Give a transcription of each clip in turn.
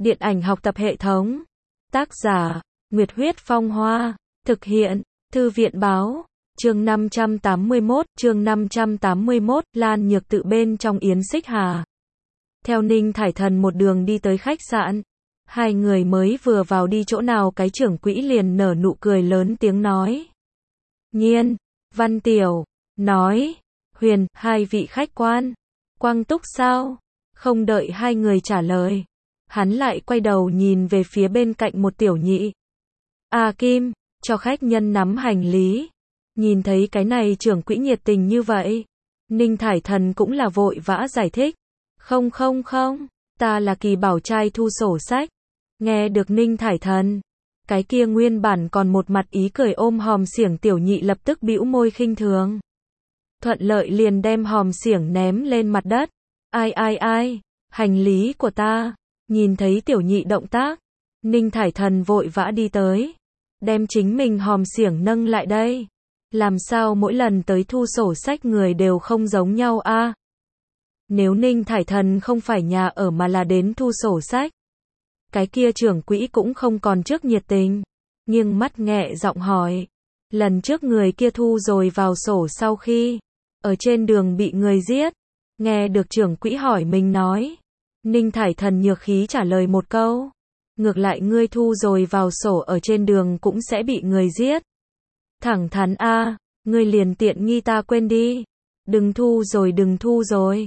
Điện ảnh học tập hệ thống. Tác giả, Nguyệt Huyết Phong Hoa. Thực hiện, Thư viện Báo. Chương 581, Lan Nhược Tự bên trong Yến Xích Hà. Theo Ninh Thải Thần một đường đi tới khách sạn. Hai người mới vừa vào đi chỗ nào cái trưởng quỹ liền nở nụ cười lớn tiếng nói. Nhiên, Văn Tiểu, nói, Huyền, hai vị khách quan. Quang Túc sao? Không đợi hai người trả lời. Hắn lại quay đầu nhìn về phía bên cạnh một tiểu nhị. Kim, cho khách nhân nắm hành lý. Nhìn thấy cái này trưởng quỹ nhiệt tình như vậy. Ninh Thải Thần cũng là vội vã giải thích. Không, ta là Kỳ Bảo trai thu sổ sách. Nghe được Ninh Thải Thần. Cái kia nguyên bản còn một mặt ý cười ôm hòm xiểng tiểu nhị lập tức bĩu môi khinh thường. Thuận lợi liền đem hòm xiểng ném lên mặt đất. Ai, hành lý của ta. Nhìn thấy tiểu nhị động tác. Ninh Thải Thần vội vã đi tới. Đem chính mình hòm xiểng nâng lại đây. Làm sao mỗi lần tới thu sổ sách người đều không giống nhau a? Nếu Ninh Thải Thần không phải nhà ở mà là đến thu sổ sách. Cái kia trưởng quỹ cũng không còn trước nhiệt tình. Nhưng mắt nghẹ giọng hỏi. Lần trước người kia thu rồi vào sổ sau khi ở trên đường bị người giết. Nghe được trưởng quỹ hỏi mình nói. Ninh Thải Thần nhược khí trả lời một câu. Ngược lại ngươi thu rồi vào sổ ở trên đường cũng sẽ bị người giết. Thẳng thắn ngươi liền tiện nghi ta quên đi. Đừng thu rồi.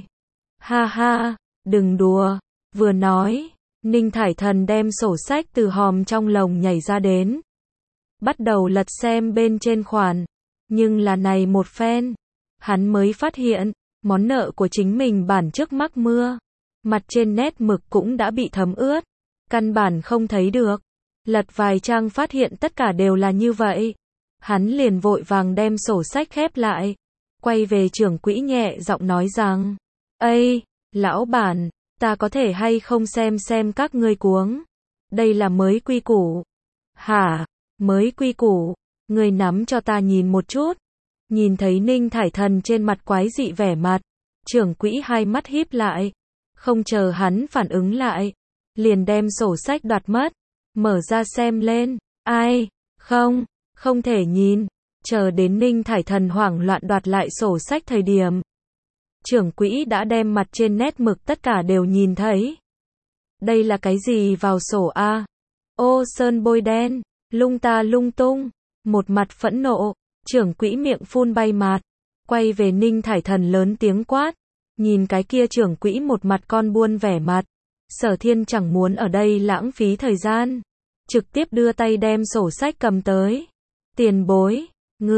Ha, đừng đùa. Vừa nói, Ninh Thải Thần đem sổ sách từ hòm trong lồng nhảy ra đến. Bắt đầu lật xem bên trên khoản. Nhưng là này một phen. Hắn mới phát hiện, món nợ của chính mình bản trước mắc mưa. Mặt trên nét mực cũng đã bị thấm ướt. Căn bản không thấy được. Lật vài trang phát hiện tất cả đều là như vậy. Hắn liền vội vàng đem sổ sách khép lại. Quay về trưởng quỹ nhẹ giọng nói rằng. Ây, lão bản, ta có thể hay không xem các ngươi cuống. Đây là mới quy củ. Hả, mới quy củ, ngươi nắm cho ta nhìn một chút. Nhìn thấy Ninh Thải Thần trên mặt quái dị vẻ mặt. Trưởng quỹ hai mắt híp lại. Không chờ hắn phản ứng lại. Liền đem sổ sách đoạt mất. Mở ra xem lên. Ai, không thể nhìn. Chờ đến Ninh Thải Thần hoảng loạn đoạt lại sổ sách thời điểm. Trưởng quỹ đã đem mặt trên nét mực tất cả đều nhìn thấy. Đây là cái gì vào sổ a? Ô sơn bôi đen, lung ta lung tung. Một mặt phẫn nộ, trưởng quỹ miệng phun bay mạt. Quay về Ninh Thải Thần lớn tiếng quát. Nhìn cái kia trưởng quỹ một mặt con buôn vẻ mặt. Sở Thiên chẳng muốn ở đây lãng phí thời gian. Trực tiếp đưa tay đem sổ sách cầm tới. Tiền bối,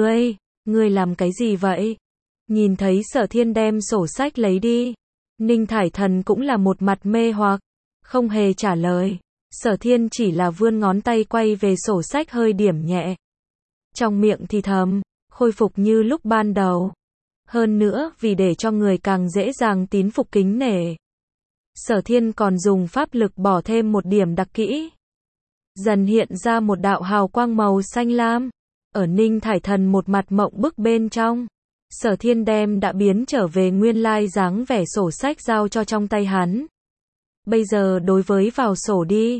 ngươi làm cái gì vậy? Nhìn thấy Sở Thiên đem sổ sách lấy đi. Ninh Thải Thần cũng là một mặt mê hoặc. Không hề trả lời. Sở Thiên chỉ là vươn ngón tay quay về sổ sách hơi điểm nhẹ. Trong miệng thì thầm, khôi phục như lúc ban đầu. Hơn nữa vì để cho người càng dễ dàng tín phục kính nể. Sở Thiên còn dùng pháp lực bỏ thêm một điểm đặc kỹ. Dần hiện ra một đạo hào quang màu xanh lam. Ở Ninh Thải Thần một mặt mộng bức bên trong. Sở Thiên đem đã biến trở về nguyên lai dáng vẻ sổ sách giao cho trong tay hắn. Bây giờ đối với vào sổ đi.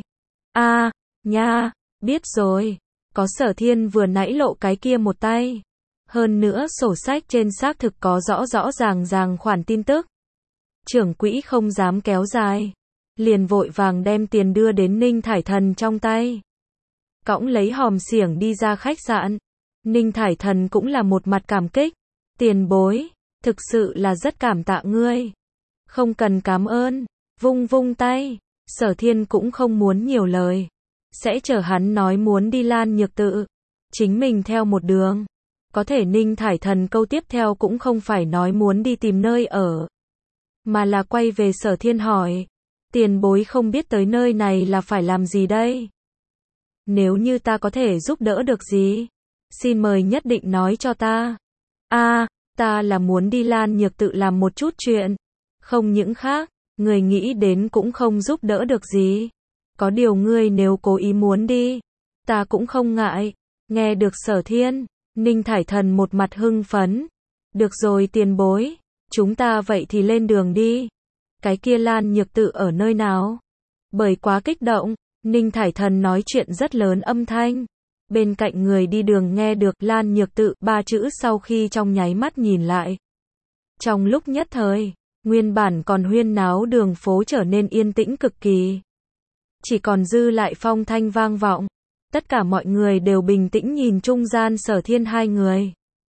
Nha, biết rồi. Có Sở Thiên vừa nãy lộ cái kia một tay. Hơn nữa sổ sách trên xác thực có rõ ràng khoản tin tức. Trưởng quỹ không dám kéo dài. Liền vội vàng đem tiền đưa đến Ninh Thải Thần trong tay. Cõng lấy hòm xiểng đi ra khách sạn. Ninh Thải Thần cũng là một mặt cảm kích. Tiền bối, thực sự là rất cảm tạ ngươi. Không cần cảm ơn. Vung tay. Sở Thiên cũng không muốn nhiều lời. Sẽ chờ hắn nói muốn đi Lan Nhược Tự. Chính mình theo một đường. Có thể Ninh Thải Thần câu tiếp theo cũng không phải nói muốn đi tìm nơi ở. Mà là quay về Sở Thiên hỏi. Tiền bối không biết tới nơi này là phải làm gì đây? Nếu như ta có thể giúp đỡ được gì? Xin mời nhất định nói cho ta. Ta là muốn đi Lan Nhược Tự làm một chút chuyện. Không những khác, người nghĩ đến cũng không giúp đỡ được gì. Có điều ngươi nếu cố ý muốn đi, ta cũng không ngại. Nghe được Sở Thiên, Ninh Thải Thần một mặt hưng phấn. Được rồi tiền bối, chúng ta vậy thì lên đường đi. Cái kia Lan Nhược Tự ở nơi nào? Bởi quá kích động, Ninh Thải Thần nói chuyện rất lớn âm thanh. Bên cạnh người đi đường nghe được Lan Nhược Tự ba chữ sau khi trong nháy mắt nhìn lại. Trong lúc nhất thời, nguyên bản còn huyên náo đường phố trở nên yên tĩnh cực kỳ. Chỉ còn dư lại phong thanh vang vọng. Tất cả mọi người đều bình tĩnh nhìn trung gian Sở Thiên hai người.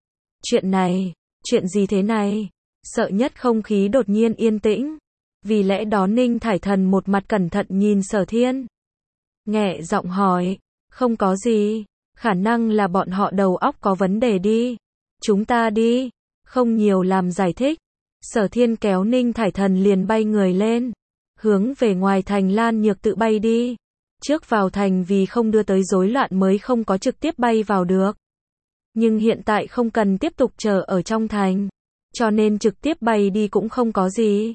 Chuyện gì thế này? Sợ nhất không khí đột nhiên yên tĩnh. Vì lẽ đó Ninh Thải Thần một mặt cẩn thận nhìn Sở Thiên. Nhẹ giọng hỏi, không có gì, khả năng là bọn họ đầu óc có vấn đề đi. Chúng ta đi, không nhiều làm giải thích. Sở Thiên kéo Ninh Thải Thần liền bay người lên, hướng về ngoài thành Lan Nhược Tự bay đi. Trước vào thành vì không đưa tới rối loạn mới không có trực tiếp bay vào được. Nhưng hiện tại không cần tiếp tục chờ ở trong thành, cho nên trực tiếp bay đi cũng không có gì.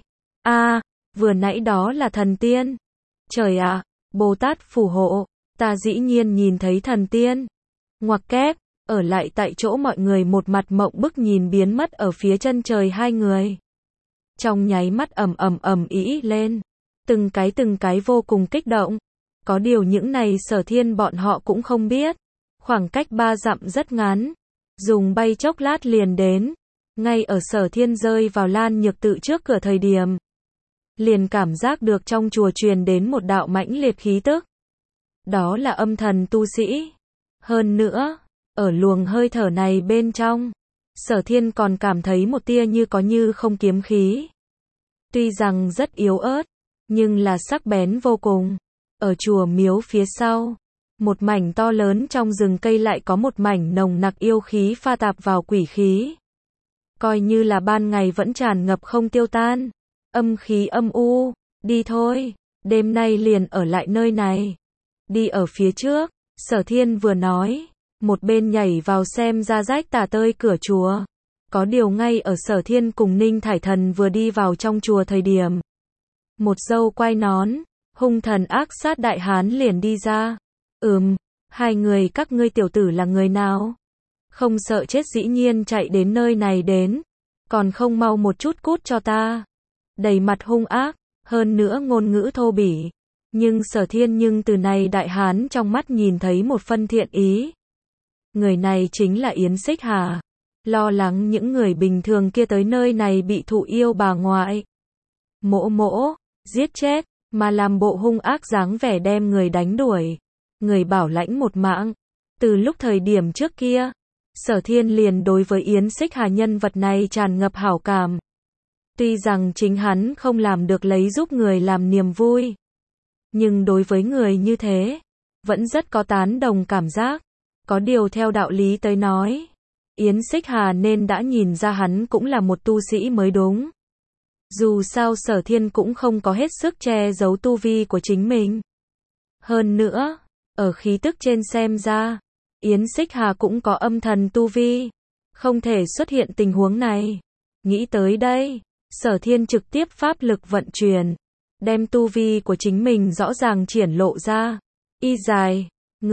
Vừa nãy đó là thần tiên. Trời ạ, Bồ Tát phù hộ, ta dĩ nhiên nhìn thấy thần tiên. Ngoặc kép, ở lại tại chỗ mọi người một mặt mộng bức nhìn biến mất ở phía chân trời hai người. Trong nháy mắt ầm ĩ lên, từng cái vô cùng kích động. Có điều những này Sở Thiên bọn họ cũng không biết. Khoảng cách 3 dặm rất ngắn, dùng bay chốc lát liền đến. Ngay ở Sở Thiên rơi vào Lan Nhược Tự trước cửa thời điểm, liền cảm giác được trong chùa truyền đến một đạo mãnh liệt khí tức. Đó là âm thần tu sĩ. Hơn nữa, ở luồng hơi thở này bên trong, Sở Thiên còn cảm thấy một tia như có như không kiếm khí. Tuy rằng rất yếu ớt, nhưng là sắc bén vô cùng. Ở chùa miếu phía sau, một mảnh to lớn trong rừng cây lại có một mảnh nồng nặc yêu khí pha tạp vào quỷ khí. Coi như là ban ngày vẫn tràn ngập không tiêu tan. Âm khí âm u, đi thôi, đêm nay liền ở lại nơi này. Đi ở phía trước, Sở Thiên vừa nói, một bên nhảy vào xem ra rách tả tơi cửa chùa. Có điều ngay ở Sở Thiên cùng Ninh Thải Thần vừa đi vào trong chùa thời điểm, một dâu quai nón, hung thần ác sát đại hán liền đi ra. Hai người các ngươi tiểu tử là người nào? Không sợ chết dĩ nhiên chạy đến nơi này đến, còn không mau một chút cút cho ta. Đầy mặt hung ác, hơn nữa ngôn ngữ thô bỉ. Nhưng Sở Thiên từ này đại hán trong mắt nhìn thấy một phân thiện ý. Người này chính là Yến Xích Hà. Lo lắng những người bình thường kia tới nơi này bị thụ yêu bà ngoại. Mỗ, giết chết, mà làm bộ hung ác dáng vẻ đem người đánh đuổi. Người bảo lãnh một mạng. Từ lúc thời điểm trước kia, Sở Thiên liền đối với Yến Xích Hà nhân vật này tràn ngập hảo cảm. Tuy rằng chính hắn không làm được lấy giúp người làm niềm vui, nhưng đối với người như thế, vẫn rất có tán đồng cảm giác. Có điều theo đạo lý tới nói, Yến Xích Hà nên đã nhìn ra hắn cũng là một tu sĩ mới đúng. Dù sao Sở Thiên cũng không có hết sức che giấu tu vi của chính mình. Hơn nữa, ở khí tức trên xem ra, Yến Xích Hà cũng có âm thần tu vi. Không thể xuất hiện tình huống này. Nghĩ tới đây, Sở Thiên trực tiếp pháp lực vận chuyển, đem tu vi của chính mình rõ ràng triển lộ ra. Y dài,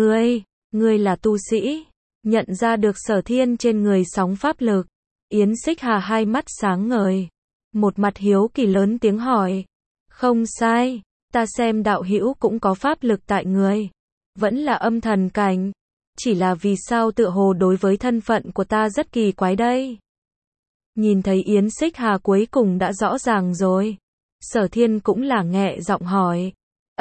ngươi là tu sĩ. Nhận ra được Sở Thiên trên người sóng pháp lực, Yến Xích Hà hai mắt sáng ngời, một mặt hiếu kỳ lớn tiếng hỏi. Không sai, ta xem đạo hữu cũng có pháp lực tại người, vẫn là âm thần cảnh. Chỉ là vì sao tựa hồ đối với thân phận của ta rất kỳ quái đây. Nhìn thấy Yến Xích Hà cuối cùng đã rõ ràng rồi, Sở Thiên cũng là nhẹ giọng hỏi.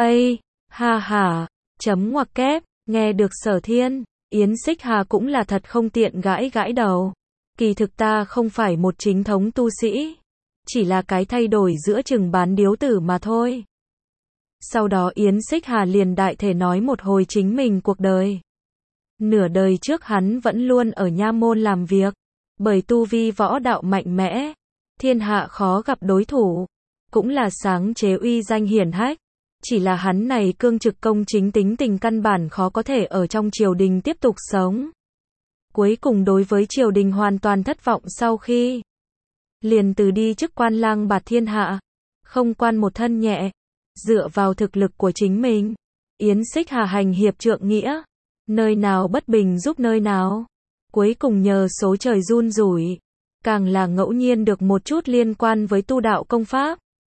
Ngoặc kép, nghe được Sở Thiên, Yến Xích Hà cũng là thật không tiện gãi đầu. Kỳ thực ta không phải một chính thống tu sĩ, chỉ là cái thay đổi giữa chừng bán điếu tử mà thôi. Sau đó Yến Xích Hà liền đại thể nói một hồi chính mình cuộc đời. Nửa đời trước hắn vẫn luôn ở nha môn làm việc, bởi tu vi võ đạo mạnh mẽ, thiên hạ khó gặp đối thủ, cũng là sáng chế uy danh hiển hách. Chỉ là hắn này cương trực công chính tính tình căn bản khó có thể ở trong triều đình tiếp tục sống. Cuối cùng đối với triều đình hoàn toàn thất vọng sau khi liền từ đi chức quan lang bạt thiên hạ, không quan một thân nhẹ, dựa vào thực lực của chính mình, Yến Xích Hà hành hiệp trượng nghĩa, nơi nào bất bình giúp nơi nào. Cuối cùng nhờ số trời run rủi, càng là ngẫu nhiên được một chút liên quan với tu đạo công pháp.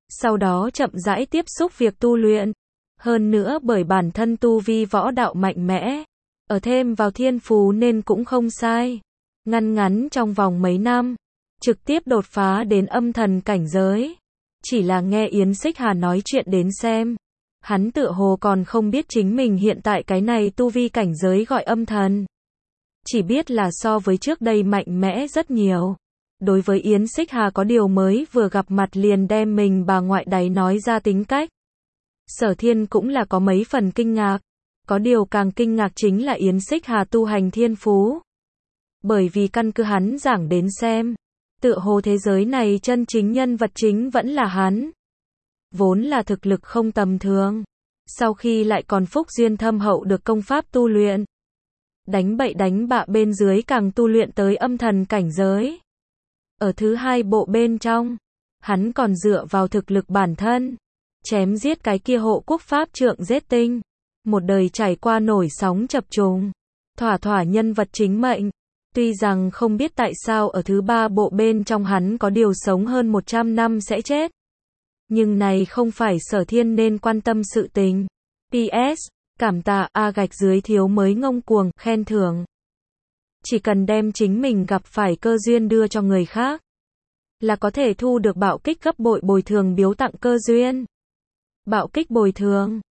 sau đó chậm rãi tiếp xúc việc tu luyện. Hơn nữa bởi bản thân tu vi võ đạo mạnh mẽ, ở thêm vào thiên phú nên cũng không sai. Ngắn trong vòng mấy năm, trực tiếp đột phá đến âm thần cảnh giới. Chỉ là nghe Yến Xích Hà nói chuyện đến xem, hắn tựa hồ còn không biết chính mình hiện tại cái này tu vi cảnh giới gọi âm thần. Chỉ biết là so với trước đây mạnh mẽ rất nhiều. Đối với Yến Xích Hà có điều mới vừa gặp mặt liền đem mình bà ngoại đáy nói ra tính cách. Sở Thiên cũng là có mấy phần kinh ngạc. Có điều càng kinh ngạc chính là Yến Xích Hà tu hành thiên phú. Bởi vì căn cứ hắn giảng đến xem, tựa hồ thế giới này chân chính nhân vật chính vẫn là hắn. Vốn là thực lực không tầm thường. Sau khi lại còn phúc duyên thâm hậu được công pháp tu luyện. Đánh bậy đánh bạ bên dưới càng tu luyện tới âm thần cảnh giới. Ở thứ hai bộ bên trong, hắn còn dựa vào thực lực bản thân. Chém giết cái kia hộ quốc pháp trượng giết tinh. Một đời trải qua nổi sóng chập trùng. Thỏa nhân vật chính mệnh. Tuy rằng không biết tại sao ở thứ ba bộ bên trong hắn có điều sống hơn 100 năm sẽ chết. Nhưng này không phải Sở Thiên nên quan tâm sự tình. PS, cảm tạ A gạch dưới thiếu mới ngông cuồng, khen thưởng. Chỉ cần đem chính mình gặp phải cơ duyên đưa cho người khác, là có thể thu được bạo kích gấp bội bồi thường biếu tặng cơ duyên. Bạo kích bồi thường.